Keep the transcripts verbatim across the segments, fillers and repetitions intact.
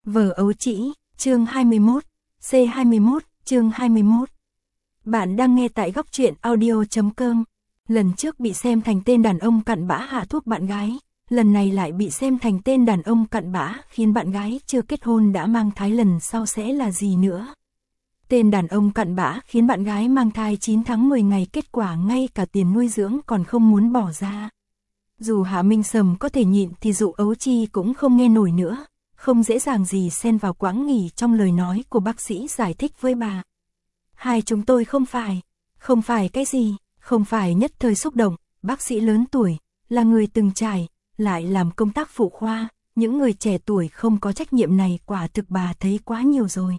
Vở ấu trĩ, chương hai mươi mốt, C hai mươi mốt, chương hai mươi mốt. Bạn đang nghe tại góc truyện audio chấm com. Lần trước bị xem thành tên đàn ông cặn bã hạ thuốc bạn gái, lần này lại bị xem thành tên đàn ông cặn bã khiến bạn gái chưa kết hôn đã mang thai, lần sau sẽ là gì nữa? Tên đàn ông cặn bã khiến bạn gái mang thai chín tháng mười ngày, kết quả ngay cả tiền nuôi dưỡng còn không muốn bỏ ra. Dù Hạ Minh Sầm có thể nhịn thì Dụ Ấu Chi cũng không nghe nổi nữa, không dễ dàng gì xen vào quãng nghỉ trong lời nói của bác sĩ giải thích với bà. Hai chúng tôi không phải, không phải cái gì, không phải nhất thời xúc động, bác sĩ lớn tuổi, là người từng trải, lại làm công tác phụ khoa, những người trẻ tuổi không có trách nhiệm này quả thực bà thấy quá nhiều rồi.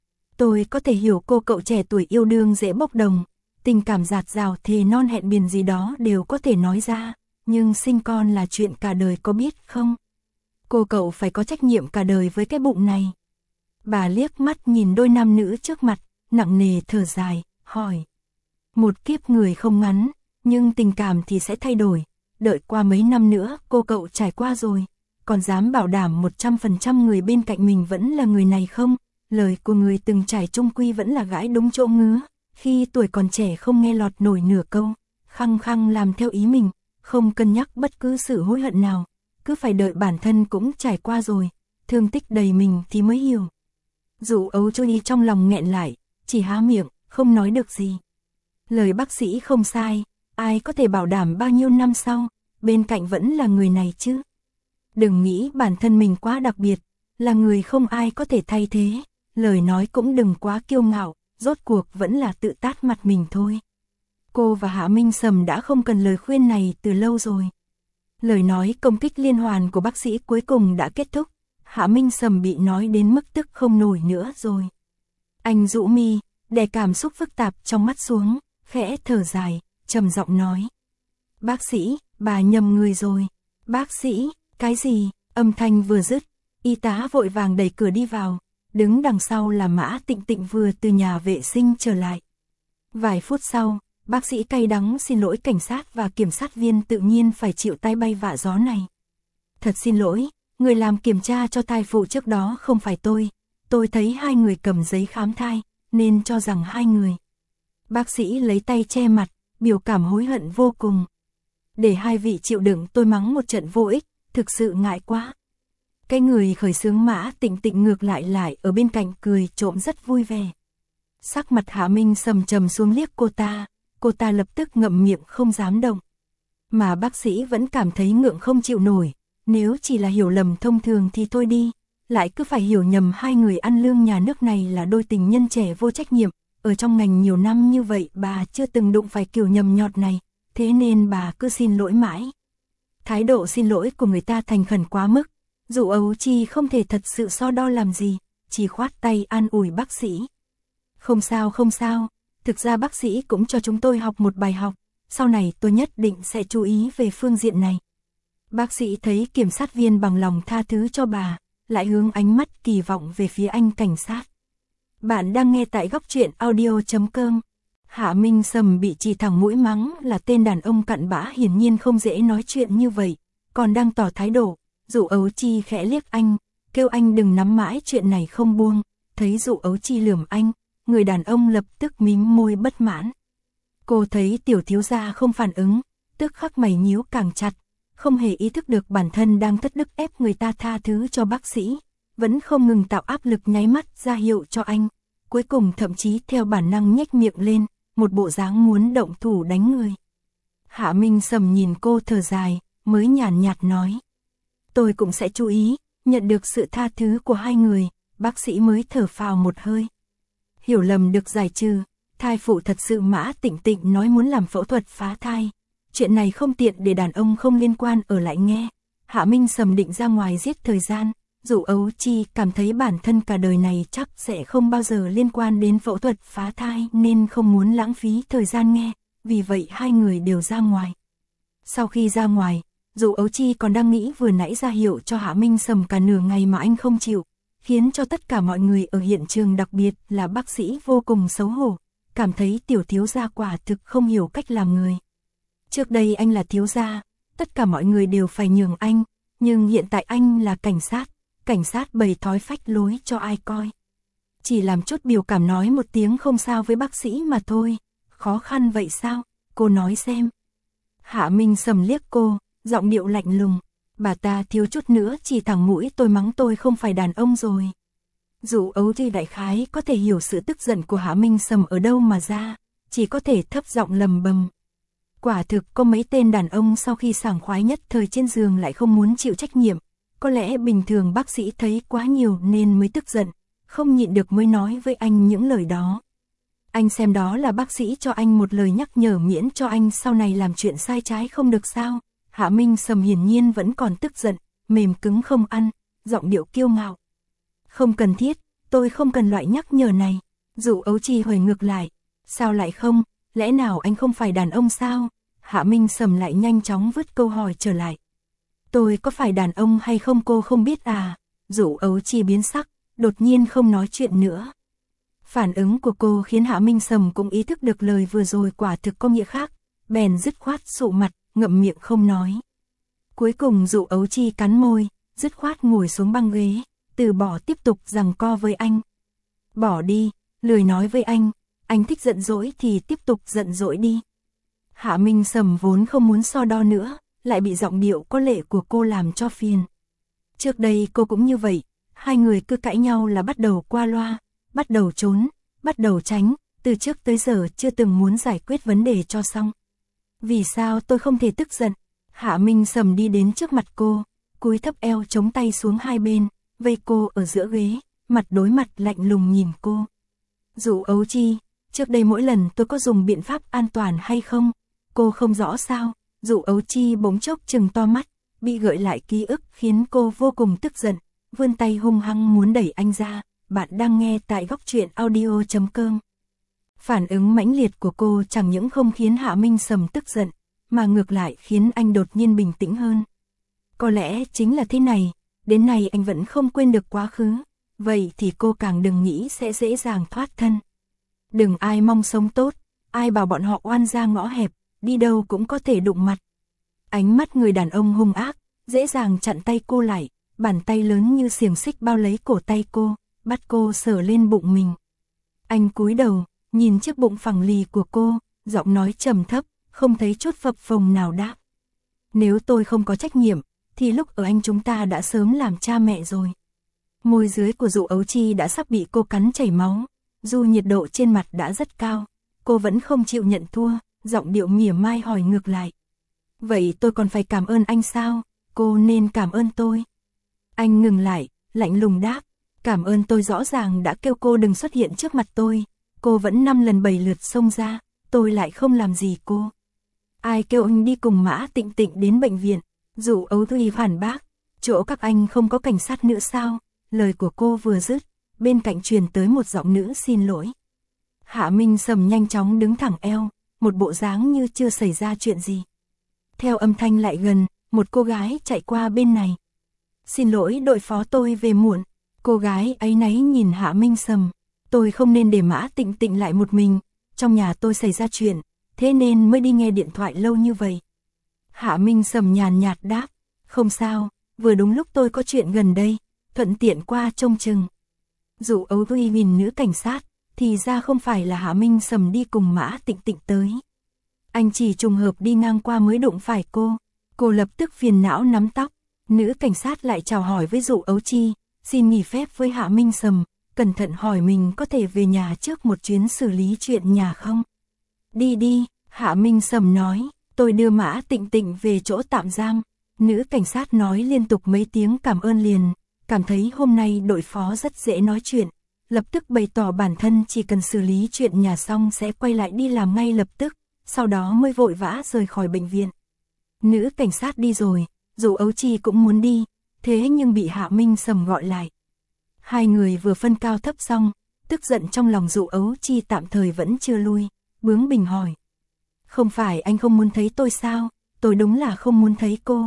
Tôi có thể hiểu cô cậu trẻ tuổi yêu đương dễ bốc đồng, tình cảm dạt dào, thề non hẹn biển gì đó đều có thể nói ra, nhưng sinh con là chuyện cả đời, có biết không? Cô cậu phải có trách nhiệm cả đời với cái bụng này. Bà liếc mắt nhìn đôi nam nữ trước mặt, nặng nề thở dài, hỏi. Một kiếp người không ngắn, nhưng tình cảm thì sẽ thay đổi, đợi qua mấy năm nữa cô cậu trải qua rồi, còn dám bảo đảm một trăm phần trăm người bên cạnh mình vẫn là người này không? Lời của người từng trải chung quy vẫn là gãi đúng chỗ ngứa, khi tuổi còn trẻ không nghe lọt nổi nửa câu, khăng khăng làm theo ý mình, không cân nhắc bất cứ sự hối hận nào, cứ phải đợi bản thân cũng trải qua rồi, thương tích đầy mình thì mới hiểu. Dụ Ấu Chi trong lòng nghẹn lại, chỉ há miệng, không nói được gì. Lời bác sĩ không sai, ai có thể bảo đảm bao nhiêu năm sau, bên cạnh vẫn là người này chứ. Đừng nghĩ bản thân mình quá đặc biệt, là người không ai có thể thay thế, lời nói cũng đừng quá kiêu ngạo, rốt cuộc vẫn là tự tát mặt mình thôi. Cô và Hạ Minh Sầm đã không cần lời khuyên này từ lâu rồi. Lời nói công kích liên hoàn của bác sĩ cuối cùng đã kết thúc, Hạ Minh Sầm bị nói đến mức tức không nổi nữa rồi. Anh rũ mi, đè cảm xúc phức tạp trong mắt xuống, khẽ thở dài, trầm giọng nói. Bác sĩ, bà nhầm người rồi. Bác sĩ, cái gì? Âm thanh vừa dứt, y tá vội vàng đẩy cửa đi vào, đứng đằng sau là Mã Tịnh Tịnh vừa từ nhà vệ sinh trở lại. Vài phút sau, bác sĩ cay đắng xin lỗi cảnh sát và kiểm sát viên tự nhiên phải chịu tai bay vạ gió này. Thật xin lỗi, người làm kiểm tra cho thai phụ trước đó không phải tôi, tôi thấy hai người cầm giấy khám thai, nên cho rằng hai người. Bác sĩ lấy tay che mặt, biểu cảm hối hận vô cùng. Để hai vị chịu đựng tôi mắng một trận vô ích, thực sự ngại quá. Cái người khởi xướng Mã Tịnh Tịnh ngược lại lại ở bên cạnh cười trộm rất vui vẻ. Sắc mặt Hạ Minh Sầm trầm xuống liếc cô ta, cô ta lập tức ngậm miệng không dám động. Mà bác sĩ vẫn cảm thấy ngượng không chịu nổi, nếu chỉ là hiểu lầm thông thường thì thôi đi, lại cứ phải hiểu nhầm hai người ăn lương nhà nước này là đôi tình nhân trẻ vô trách nhiệm, ở trong ngành nhiều năm như vậy bà chưa từng đụng phải kiểu nhầm nhọt này, thế nên bà cứ xin lỗi mãi. Thái độ xin lỗi của người ta thành khẩn quá mức, Dụ Ấu Chi không thể thật sự so đo làm gì, chỉ khoát tay an ủi bác sĩ. Không sao không sao, thực ra bác sĩ cũng cho chúng tôi học một bài học, sau này tôi nhất định sẽ chú ý về phương diện này. Bác sĩ thấy kiểm sát viên bằng lòng tha thứ cho bà, lại hướng ánh mắt kỳ vọng về phía anh cảnh sát. Bạn đang nghe tại góc truyện audio chấm com. Hạ Minh Sầm bị chỉ thẳng mũi mắng là tên đàn ông cặn bã hiển nhiên không dễ nói chuyện như vậy, còn đang tỏ thái độ. Dụ Ấu Chi khẽ liếc anh, kêu anh đừng nắm mãi chuyện này không buông, thấy Dụ Ấu Chi lườm anh, người đàn ông lập tức mím môi bất mãn. Cô thấy tiểu thiếu gia không phản ứng, tức khắc mày nhíu càng chặt, không hề ý thức được bản thân đang thất đức ép người ta tha thứ cho bác sĩ, vẫn không ngừng tạo áp lực nháy mắt ra hiệu cho anh, cuối cùng thậm chí theo bản năng nhếch miệng lên, một bộ dáng muốn động thủ đánh người. Hạ Minh Sầm nhìn cô thở dài, mới nhàn nhạt nói. Tôi cũng sẽ chú ý, nhận được sự tha thứ của hai người, bác sĩ mới thở phào một hơi. Hiểu lầm được giải trừ, thai phụ thật sự Mã Tịnh Tịnh nói muốn làm phẫu thuật phá thai. Chuyện này không tiện để đàn ông không liên quan ở lại nghe. Hạ Minh Sầm định ra ngoài giết thời gian, Dụ Ấu Chi cảm thấy bản thân cả đời này chắc sẽ không bao giờ liên quan đến phẫu thuật phá thai nên không muốn lãng phí thời gian nghe, vì vậy hai người đều ra ngoài. Sau khi ra ngoài, Dụ Ấu Chi còn đang nghĩ vừa nãy ra hiệu cho Hạ Minh Sầm cả nửa ngày mà anh không chịu, khiến cho tất cả mọi người ở hiện trường đặc biệt là bác sĩ vô cùng xấu hổ, cảm thấy tiểu thiếu gia quả thực không hiểu cách làm người. Trước đây anh là thiếu gia, tất cả mọi người đều phải nhường anh, nhưng hiện tại anh là cảnh sát, cảnh sát bày thói phách lối cho ai coi. Chỉ làm chút biểu cảm nói một tiếng không sao với bác sĩ mà thôi, khó khăn vậy sao, cô nói xem. Hạ Minh Sầm liếc cô, giọng điệu lạnh lùng, bà ta thiếu chút nữa chỉ thẳng mũi tôi mắng tôi không phải đàn ông rồi. Dụ Ấu Thi đại khái có thể hiểu sự tức giận của Hạ Minh Sầm ở đâu mà ra, chỉ có thể thấp giọng lầm bầm. Quả thực có mấy tên đàn ông sau khi sảng khoái nhất thời trên giường lại không muốn chịu trách nhiệm, có lẽ bình thường bác sĩ thấy quá nhiều nên mới tức giận, không nhịn được mới nói với anh những lời đó. Anh xem đó là bác sĩ cho anh một lời nhắc nhở miễn cho anh sau này làm chuyện sai trái không được sao. Hạ Minh Sầm hiển nhiên vẫn còn tức giận, mềm cứng không ăn, giọng điệu kiêu ngạo. Không cần thiết, tôi không cần loại nhắc nhở này. Dụ Ấu Chi hỏi ngược lại, sao lại không, lẽ nào anh không phải đàn ông sao? Hạ Minh Sầm lại nhanh chóng vứt câu hỏi trở lại. Tôi có phải đàn ông hay không cô không biết à? Dụ Ấu Chi biến sắc, đột nhiên không nói chuyện nữa. Phản ứng của cô khiến Hạ Minh Sầm cũng ý thức được lời vừa rồi quả thực có nghĩa khác, bèn dứt khoát sụ mặt, ngậm miệng không nói. Cuối cùng Dụ Ấu Chi cắn môi, dứt khoát ngồi xuống băng ghế, từ bỏ tiếp tục giằng co với anh. Bỏ đi, lười nói với anh, anh thích giận dỗi thì tiếp tục giận dỗi đi. Hạ Minh Sầm vốn không muốn so đo nữa, lại bị giọng điệu có lệ của cô làm cho phiền. Trước đây cô cũng như vậy, hai người cứ cãi nhau là bắt đầu qua loa, bắt đầu trốn, bắt đầu tránh, từ trước tới giờ chưa từng muốn giải quyết vấn đề cho xong. Vì sao tôi không thể tức giận? Hạ Minh Sầm đi đến trước mặt cô, cúi thấp eo chống tay xuống hai bên, vây cô ở giữa ghế, mặt đối mặt lạnh lùng nhìn cô. Dụ Ấu Chi, trước đây mỗi lần tôi có dùng biện pháp an toàn hay không? Cô không rõ sao? Dụ Ấu Chi bỗng chốc trừng to mắt, bị gợi lại ký ức khiến cô vô cùng tức giận, vươn tay hung hăng muốn đẩy anh ra. Bạn đang nghe tại góc truyện audio chấm com. Phản ứng mãnh liệt của cô chẳng những không khiến Hạ Minh Sầm tức giận, mà ngược lại khiến anh đột nhiên bình tĩnh hơn. Có lẽ chính là thế này, đến nay anh vẫn không quên được quá khứ, vậy thì cô càng đừng nghĩ sẽ dễ dàng thoát thân. Đừng ai mong sống tốt, ai bảo bọn họ oan ra ngõ hẹp, đi đâu cũng có thể đụng mặt. Ánh mắt người đàn ông hung ác, dễ dàng chặn tay cô lại, bàn tay lớn như xiềng xích bao lấy cổ tay cô, bắt cô sờ lên bụng mình. Anh cúi đầu, nhìn chiếc bụng phẳng lì của cô, giọng nói trầm thấp, không thấy chút phập phồng nào đáp. Nếu tôi không có trách nhiệm, thì lúc ở anh chúng ta đã sớm làm cha mẹ rồi. Môi dưới của Dụ Ấu Chi đã sắp bị cô cắn chảy máu, dù nhiệt độ trên mặt đã rất cao, cô vẫn không chịu nhận thua, giọng điệu mỉa mai hỏi ngược lại. Vậy tôi còn phải cảm ơn anh sao? Cô nên cảm ơn tôi. Anh ngừng lại, lạnh lùng đáp. Cảm ơn tôi rõ ràng đã kêu cô đừng xuất hiện trước mặt tôi, cô vẫn năm lần bảy lượt xông ra, tôi lại không làm gì cô. Ai kêu anh đi cùng Mã Tịnh Tịnh đến bệnh viện? Dụ Ấu Thi phản bác, chỗ các anh không có cảnh sát nữa sao? Lời của cô vừa dứt, bên cạnh truyền tới một giọng nữ xin lỗi. Hạ Minh Sầm nhanh chóng đứng thẳng eo, một bộ dáng như chưa xảy ra chuyện gì. Theo âm thanh lại gần, một cô gái chạy qua bên này. Xin lỗi đội phó tôi về muộn. Cô gái áy náy nhìn Hạ Minh Sầm, tôi không nên để Mã Tịnh Tịnh lại một mình, trong nhà tôi xảy ra chuyện, thế nên mới đi nghe điện thoại lâu như vậy. Hạ Minh Sầm nhàn nhạt đáp, không sao, vừa đúng lúc tôi có chuyện gần đây, thuận tiện qua trông chừng. Dụ Ấu Thi nhìn nữ cảnh sát, thì ra không phải là Hạ Minh Sầm đi cùng Mã Tịnh Tịnh tới. Anh chỉ trùng hợp đi ngang qua mới đụng phải cô, cô lập tức phiền não nắm tóc, nữ cảnh sát lại chào hỏi với Dụ Ấu Chi. Xin nghỉ phép với Hạ Minh Sầm, cẩn thận hỏi mình có thể về nhà trước một chuyến xử lý chuyện nhà không? Đi đi, Hạ Minh Sầm nói, tôi đưa Mã Tịnh Tịnh về chỗ tạm giam. Nữ cảnh sát nói liên tục mấy tiếng cảm ơn liền, cảm thấy hôm nay đội phó rất dễ nói chuyện, lập tức bày tỏ bản thân chỉ cần xử lý chuyện nhà xong sẽ quay lại đi làm ngay lập tức, sau đó mới vội vã rời khỏi bệnh viện. Nữ cảnh sát đi rồi, dù Ấu Chi cũng muốn đi, thế nhưng bị Hạ Minh Sầm gọi lại. Hai người vừa phân cao thấp xong, tức giận trong lòng Dụ Ấu Chi tạm thời vẫn chưa lui, bướng bỉnh hỏi. Không phải anh không muốn thấy tôi sao, tôi đúng là không muốn thấy cô.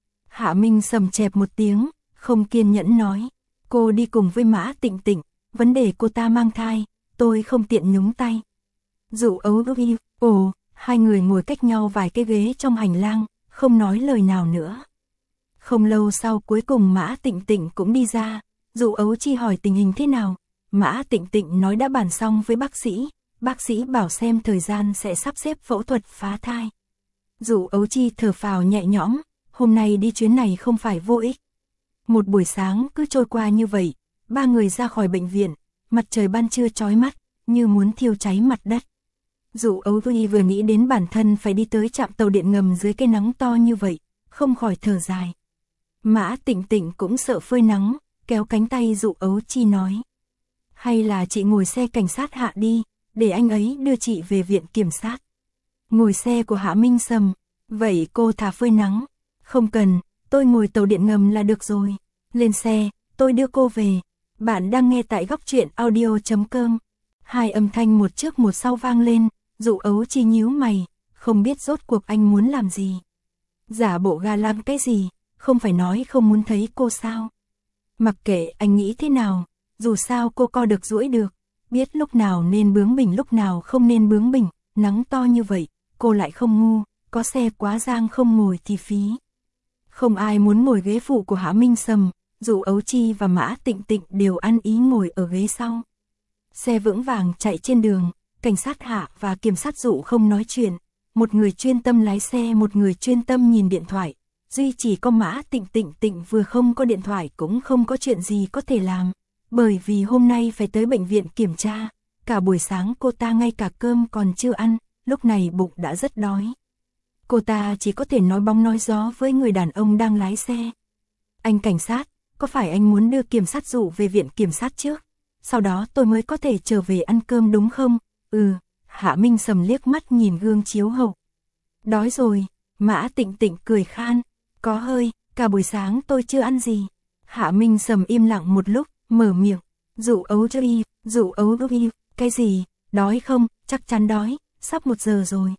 Hạ Minh Sầm chẹp một tiếng, không kiên nhẫn nói, cô đi cùng với Mã Tịnh Tịnh, vấn đề cô ta mang thai, tôi không tiện nhúng tay. Dụ Ấu Chi, ồ, hai người ngồi cách nhau vài cái ghế trong hành lang, không nói lời nào nữa. Không lâu sau cuối cùng Mã Tịnh Tịnh cũng đi ra, Dụ Ấu Chi hỏi tình hình thế nào. Mã Tịnh Tịnh nói đã bàn xong với bác sĩ, bác sĩ bảo xem thời gian sẽ sắp xếp phẫu thuật phá thai. Dụ Ấu Chi thở phào nhẹ nhõm, hôm nay đi chuyến này không phải vô ích. Một buổi sáng cứ trôi qua như vậy, ba người ra khỏi bệnh viện, mặt trời ban trưa chói mắt, như muốn thiêu cháy mặt đất. Dụ Ấu Chi vừa nghĩ đến bản thân phải đi tới trạm tàu điện ngầm dưới cái nắng to như vậy, không khỏi thở dài. Mã Tịnh Tịnh cũng sợ phơi nắng, kéo cánh tay Dụ Ấu Chi nói. Hay là chị ngồi xe cảnh sát Hạ đi, để anh ấy đưa chị về viện kiểm sát. Ngồi xe của Hạ Minh Sầm, vậy cô thả phơi nắng. Không cần, tôi ngồi tàu điện ngầm là được rồi. Lên xe, tôi đưa cô về. Bạn đang nghe tại góc truyện audio chấm com. Hai âm thanh một trước một sau vang lên, Dụ Ấu Chi nhíu mày, không biết rốt cuộc anh muốn làm gì. Giả bộ ga làm cái gì, không phải nói không muốn thấy cô sao. Mặc kệ anh nghĩ thế nào, dù sao cô co được duỗi được, biết lúc nào nên bướng bỉnh lúc nào không nên bướng bỉnh, nắng to như vậy, cô lại không ngu, có xe quá giang không ngồi thì phí. Không ai muốn ngồi ghế phụ của Hạ Minh Sầm, Dụ Ấu Chi và Mã Tịnh Tịnh đều ăn ý ngồi ở ghế sau. Xe vững vàng chạy trên đường, cảnh sát Hạ và kiểm sát Dụ không nói chuyện, một người chuyên tâm lái xe một người chuyên tâm nhìn điện thoại. Duy chỉ có Mã Tịnh Tịnh Tịnh vừa không có điện thoại cũng không có chuyện gì có thể làm, bởi vì hôm nay phải tới bệnh viện kiểm tra, cả buổi sáng cô ta ngay cả cơm còn chưa ăn, lúc này bụng đã rất đói. Cô ta chỉ có thể nói bóng nói gió với người đàn ông đang lái xe. Anh cảnh sát, có phải anh muốn đưa kiểm sát Dụ về viện kiểm sát trước, sau đó tôi mới có thể trở về ăn cơm đúng không? Ừ, Hạ Minh Sầm liếc mắt nhìn gương chiếu hậu. Đói rồi, Mã Tịnh Tịnh cười khan. Có hơi, cả buổi sáng tôi chưa ăn gì. Hạ Minh Sầm im lặng một lúc, mở miệng. Dụ Ấu Chi, Dụ Ấu Chi, cái gì, đói không, chắc chắn đói, sắp một giờ rồi.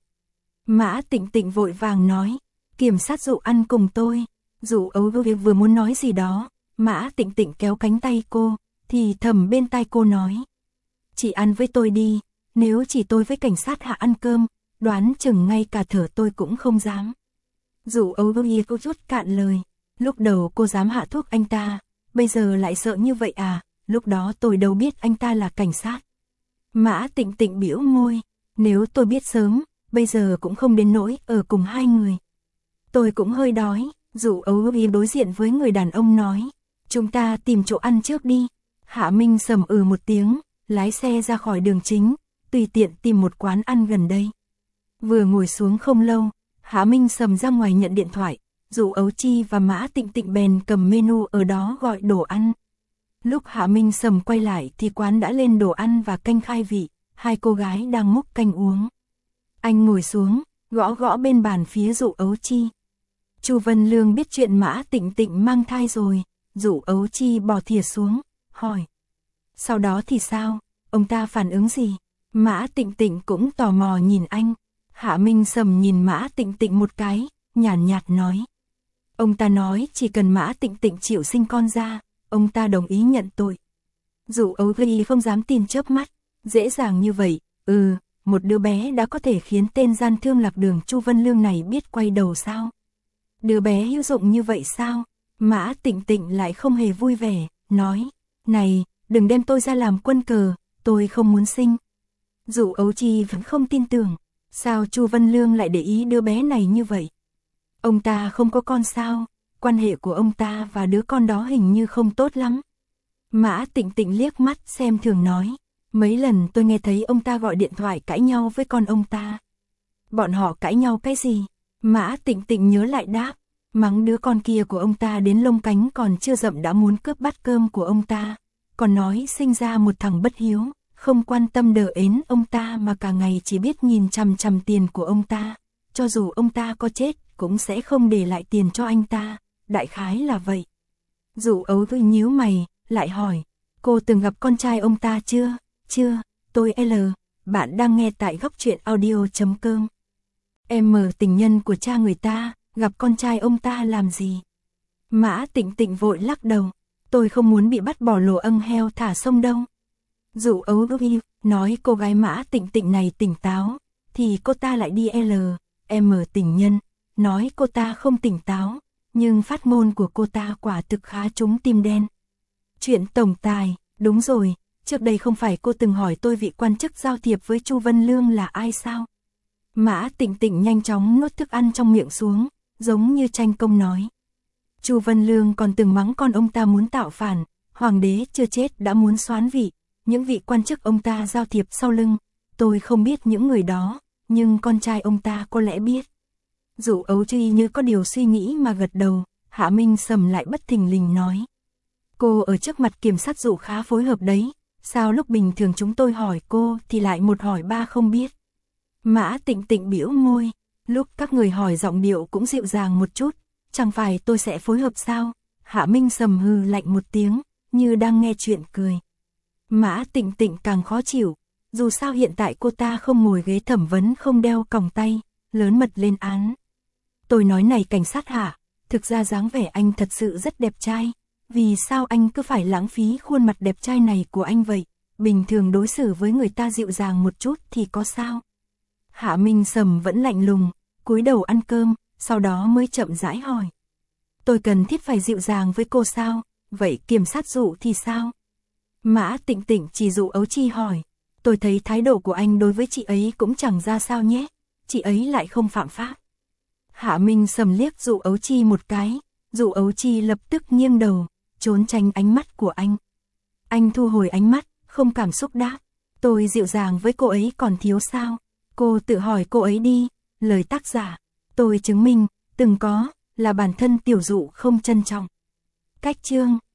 Mã Tịnh Tịnh vội vàng nói, kiểm sát Dụ ăn cùng tôi. Dụ Ấu Chi vừa muốn nói gì đó, Mã Tịnh Tịnh kéo cánh tay cô, thì thầm bên tai cô nói. Chị ăn với tôi đi, nếu chỉ tôi với cảnh sát Hạ ăn cơm, đoán chừng ngay cả thở tôi cũng không dám. Dụ Ấu Chi cô rút cạn lời, lúc đầu cô dám hạ thuốc anh ta, bây giờ lại sợ như vậy à, lúc đó tôi đâu biết anh ta là cảnh sát. Mã Tịnh Tịnh bĩu môi, nếu tôi biết sớm, bây giờ cũng không đến nỗi ở cùng hai người. Tôi cũng hơi đói, Dụ Ấu Chi đối diện với người đàn ông nói, chúng ta tìm chỗ ăn trước đi. Hạ Minh Sầm ừ một tiếng, lái xe ra khỏi đường chính, tùy tiện tìm một quán ăn gần đây. Vừa ngồi xuống không lâu, Hạ Minh Sầm ra ngoài nhận điện thoại, Dụ Ấu Chi và Mã Tịnh Tịnh bèn cầm menu ở đó gọi đồ ăn. Lúc Hạ Minh Sầm quay lại thì quán đã lên đồ ăn và canh khai vị, hai cô gái đang múc canh uống. Anh ngồi xuống, gõ gõ bên bàn phía Dụ Ấu Chi. Chu Vân Lương biết chuyện Mã Tịnh Tịnh mang thai rồi, Dụ Ấu Chi bỏ thìa xuống, hỏi. Sau đó thì sao, ông ta phản ứng gì? Mã Tịnh Tịnh cũng tò mò nhìn anh. Hạ Minh Sầm nhìn Mã Tịnh Tịnh một cái, nhàn nhạt nói. Ông ta nói chỉ cần Mã Tịnh Tịnh chịu sinh con ra, ông ta đồng ý nhận tội. Dụ Ấu Chi không dám tin chớp mắt, dễ dàng như vậy, ừ, một đứa bé đã có thể khiến tên gian thương lạc đường Chu Vân Lương này biết quay đầu sao? Đứa bé hữu dụng như vậy sao? Mã Tịnh Tịnh lại không hề vui vẻ, nói, này, đừng đem tôi ra làm quân cờ, tôi không muốn sinh. Dụ Ấu Chi vẫn không tin tưởng. Sao Chu Vân Lương lại để ý đứa bé này như vậy? Ông ta không có con sao? Quan hệ của ông ta và đứa con đó hình như không tốt lắm. Mã Tịnh Tịnh liếc mắt xem thường nói. Mấy lần tôi nghe thấy ông ta gọi điện thoại cãi nhau với con ông ta. Bọn họ cãi nhau cái gì? Mã Tịnh Tịnh nhớ lại đáp. Mắng đứa con kia của ông ta đến lông cánh còn chưa rậm đã muốn cướp bát cơm của ông ta. Còn nói sinh ra một thằng bất hiếu. Không quan tâm đờ ến ông ta mà cả ngày chỉ biết nhìn chằm chằm tiền của ông ta. Cho dù ông ta có chết, cũng sẽ không để lại tiền cho anh ta. Đại khái là vậy. Dụ Ấu Chi nhíu mày, lại hỏi. Cô từng gặp con trai ông ta chưa? Chưa, tôi L. Bạn đang nghe tại góc truyện audio chấm com. Em mở tình nhân của cha người ta, gặp con trai ông ta làm gì? Mã Tịnh Tịnh vội lắc đầu. Tôi không muốn bị bắt bỏ lồ âng heo thả sông đâu. Dụ Ấu Chi nói cô gái Mã Tịnh Tịnh này tỉnh táo, thì cô ta lại đi L, M tình nhân, nói cô ta không tỉnh táo, nhưng phát ngôn của cô ta quả thực khá trúng tim đen. Chuyện tổng tài, đúng rồi, trước đây không phải cô từng hỏi tôi vị quan chức giao thiệp với Chu Vân Lương là ai sao? Mã Tịnh Tịnh nhanh chóng nuốt thức ăn trong miệng xuống, giống như tranh công nói. Chu Vân Lương còn từng mắng con ông ta muốn tạo phản, hoàng đế chưa chết đã muốn soán vị, những vị quan chức ông ta giao thiệp sau lưng, tôi không biết những người đó, nhưng con trai ông ta có lẽ biết. Dụ Ấu Truy như có điều suy nghĩ mà gật đầu, Hạ Minh Sầm lại bất thình lình nói. Cô ở trước mặt kiểm sát Dụ khá phối hợp đấy, sao lúc bình thường chúng tôi hỏi cô thì lại một hỏi ba không biết. Mã Tịnh Tịnh bĩu môi, lúc các người hỏi giọng điệu cũng dịu dàng một chút, chẳng phải tôi sẽ phối hợp sao? Hạ Minh Sầm hừ lạnh một tiếng, như đang nghe chuyện cười. Mã Tịnh Tịnh càng khó chịu, dù sao hiện tại cô ta không ngồi ghế thẩm vấn không đeo còng tay, lớn mật lên án. Tôi nói này cảnh sát Hạ, thực ra dáng vẻ anh thật sự rất đẹp trai, vì sao anh cứ phải lãng phí khuôn mặt đẹp trai này của anh vậy? Bình thường đối xử với người ta dịu dàng một chút thì có sao? Hạ Minh Sầm vẫn lạnh lùng, cúi đầu ăn cơm, sau đó mới chậm rãi hỏi. Tôi cần thiết phải dịu dàng với cô sao? Vậy kiểm sát Dụ thì sao? Mã Tịnh Tịnh chỉ Dụ Ấu Chi hỏi. Tôi thấy thái độ của anh đối với chị ấy cũng chẳng ra sao nhé, chị ấy lại không phạm pháp. Hạ Minh Sầm liếc Dụ Ấu Chi một cái, Dụ Ấu Chi lập tức nghiêng đầu, trốn tránh ánh mắt của anh. Anh thu hồi ánh mắt, không cảm xúc đáp. Tôi dịu dàng với cô ấy còn thiếu sao? Cô tự hỏi cô ấy đi, lời tác giả. Tôi chứng minh, từng có, là bản thân Tiểu Dụ không trân trọng. Cách chương